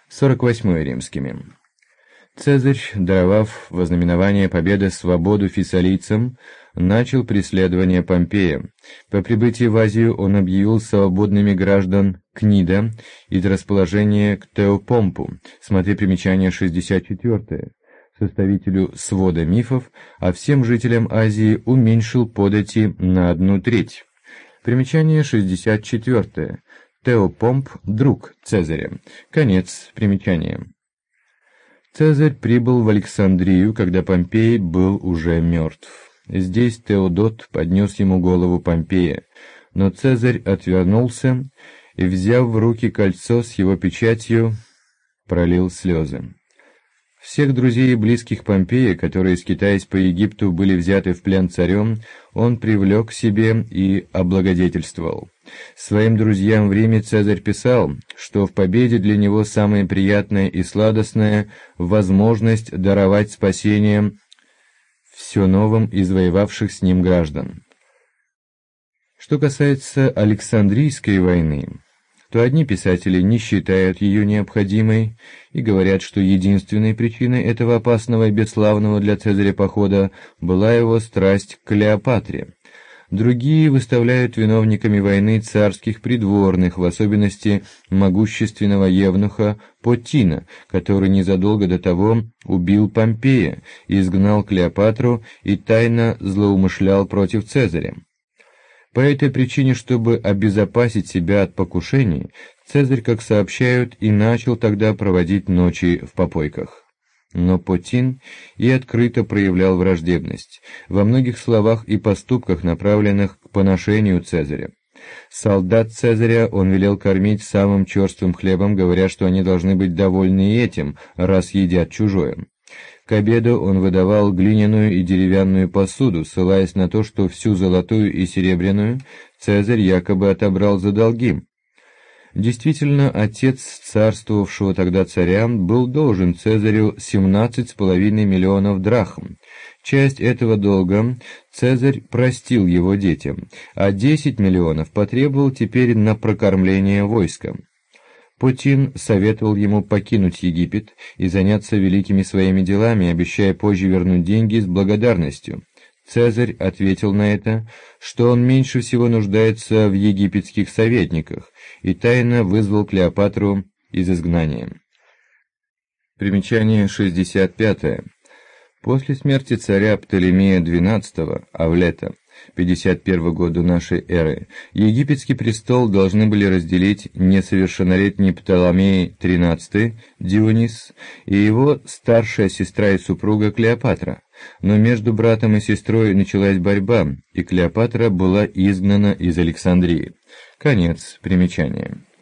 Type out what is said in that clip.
48 римскими. Цезарь, даровав во знаменование победы свободу фессалийцам, начал преследование Помпея. По прибытии в Азию он объявил свободными граждан Книда из расположения к Теопомпу, смотри примечание 64, составителю свода мифов, а всем жителям Азии уменьшил подати на 1/3. Примечание 64. Теопомп – друг Цезаря. Конец примечания. Цезарь прибыл в Александрию, когда Помпей был уже мертв. Здесь Теодот поднес ему голову Помпея, но Цезарь отвернулся и, взяв в руки кольцо с его печатью, пролил слезы. Всех друзей и близких Помпея, которые, скитаясь по Египту, были взяты в плен царем, он привлек к себе и облагодетельствовал. Своим друзьям в Риме Цезарь писал, что в победе для него самое приятное и сладостное — возможность даровать спасение все новым извоевавших с ним граждан. Что касается Александрийской войны, то одни писатели не считают ее необходимой и говорят, что единственной причиной этого опасного и бесславного для Цезаря похода была его страсть к Клеопатре. Другие выставляют виновниками войны царских придворных, в особенности могущественного евнуха Потина, который незадолго до того убил Помпея, изгнал Клеопатру и тайно злоумышлял против Цезаря. По этой причине, чтобы обезопасить себя от покушений, Цезарь, как сообщают, и начал тогда проводить ночи в попойках. Но Потин и открыто проявлял враждебность, во многих словах и поступках, направленных к поношению Цезаря. Солдат Цезаря он велел кормить самым черствым хлебом, говоря, что они должны быть довольны и этим, раз едят чужое. К обеду он выдавал глиняную и деревянную посуду, ссылаясь на то, что всю золотую и серебряную Цезарь якобы отобрал за долги. Действительно, отец царствовавшего тогда царя был должен Цезарю 17,5 миллионов драхм. Часть этого долга Цезарь простил его детям, а 10 миллионов потребовал теперь на прокормление войска. Потин советовал ему покинуть Египет и заняться великими своими делами, обещая позже вернуть деньги с благодарностью. Цезарь ответил на это, что он меньше всего нуждается в египетских советниках, и тайно вызвал Клеопатру из изгнания. Примечание 65. После смерти царя Птолемея XII, Авлета, 51 год до нашей эры, египетский престол должны были разделить несовершеннолетний Птоломей XIII, Дионис, и его старшая сестра и супруга Клеопатра. Но между братом и сестрой началась борьба, и Клеопатра была изгнана из Александрии. Конец примечания.